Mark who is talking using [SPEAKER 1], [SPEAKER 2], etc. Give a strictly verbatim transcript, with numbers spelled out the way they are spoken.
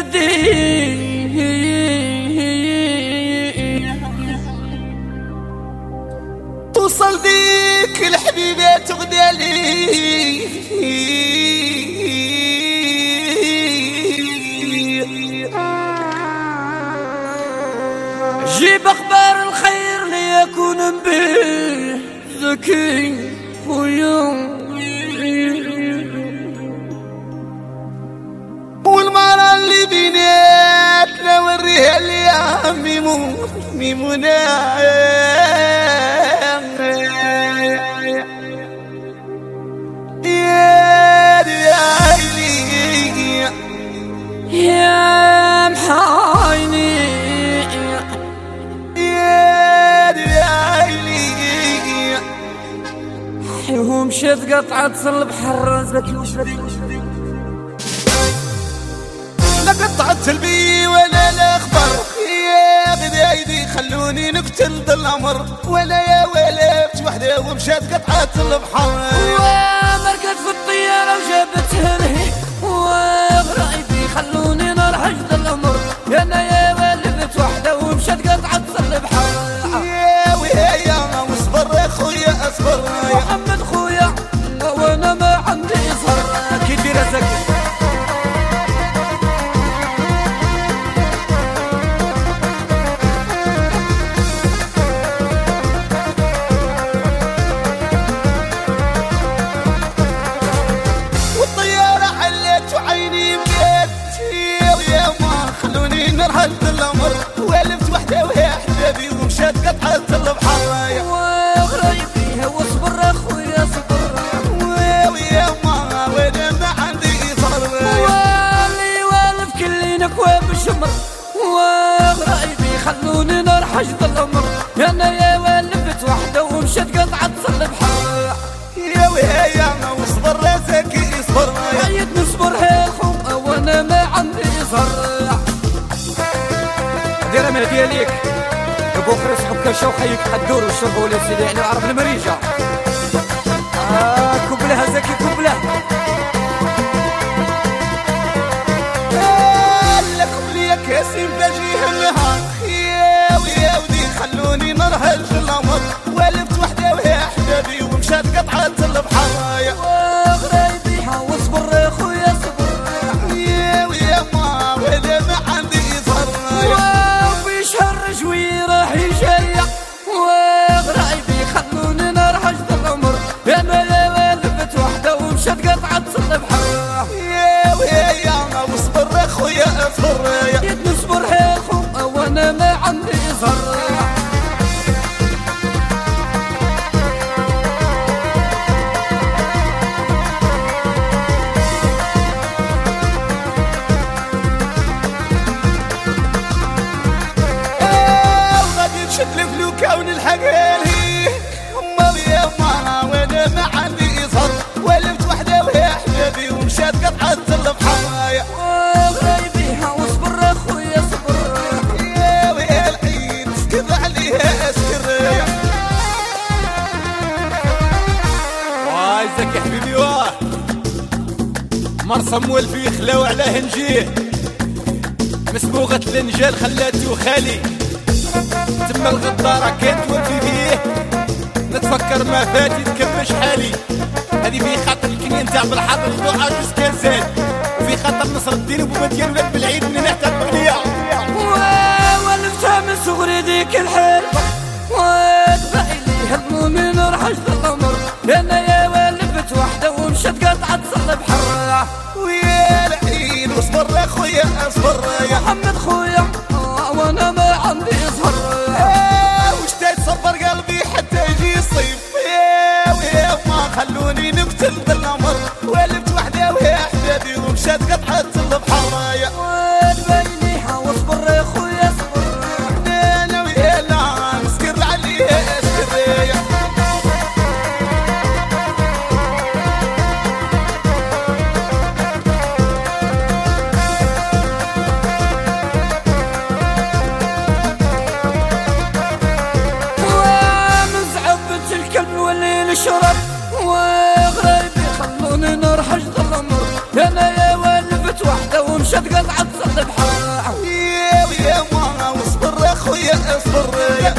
[SPEAKER 1] يدي توصل ديك الحبيبة تغدى لي جيب اخبار الخير ليكون به ذكي ويوم والمرأة اللي بيناتنا وريها اللي ميمون ميمونة يا ديالي يا محايني يا ديالي حيهم مشات قطعة صلب حرزتي وشري لا قطعت البي ولا الاخبار يا بدايدي خلوني نقتل ذا الامر ولا يا ولدت وحده ومشات قطعت البحر ومركت في الطياره وجابتها لهي وغرايبي خلوني نرحج ذا الامر انا يا ولدت وحده ومشات قطعت البحر يا ويا واصبر يا خويا اصبر محمد خويا وانا ما عندي صبر كي دير زكي نرحلت الامر والفت وحده وهي احبابي ومشات قطعت البحر وغرايبي واصبر اخويا صبر ويا ما وانا ما عندي صبر واللي والف كلينك وبالشمر وغرايبي خلوني نرحج الامر انا يا والفت وحده ومشات قطعت البحر يا ويا ما واصبر زكي اصبر عيد نصبر هي الخو وانا ما عندي صبر دير ما دياليك ابو خرس حكا وخيك حدور والشرب ولا سيدي يعني عرب المريجه اه كبله زكي كبله لا كبليه كاسم باجيه النهار يا ويا ودي خلوني نرهج الامر والفت وحده وهي احبابي ومشات قطعت البحر وغرايبي واصبر يا خويا صبر يا ويا ما ولا ما عندي صبر شوي راح يشيع وغرايبي خلوني نرحج ذا الامر انا يا والفت وحده ومشات قطعت البحر يا ويا واصبر اخويا اصبر يا نصبر يا اخو وانا ما عندي صبر كون الحقالي امال يا ما وانا ما عندي صبر والفت وحده وهي احبابي ومشات قطعت البحر وغرايبي واصبر اخويا صبر يا ويا العيد سكر عليها اسكر واي زكي حبيبي واه مرسم والفي خلاو على هنجيه مسبوغة الانجال خلاتي وخالي تما الغدارة كانت وفي فيه نتفكر ما فاتي تكمش حالي هذه في خاطر الكنين تاع بالحاضر خضوع عجوز كان زاد وفي خاطر نصر الدين وبو مديان ولاد بالعيد من نحت البغنية ولفتها من صغري ديك الحربة واتبعي لي هالمؤمن رحج الامر انا يا ولفت وحده ومشات قطعت البحر ويا العيد واصبر اخويا اصبر يا محمد خويا وانا ما عندي صبر واشتاق صبر قلبي حتى يجي الصيف يا ويا ما خلوني نقتل ذا الامر والفت وحده وهي احبابي ومشات قطعت البحر وتبيني واصبر يا خويا صبر انا ويا لا نسكر عليها اسكر ومشت قطعة صد بحر.
[SPEAKER 2] يا ويا ما واصبر اخويا اصبر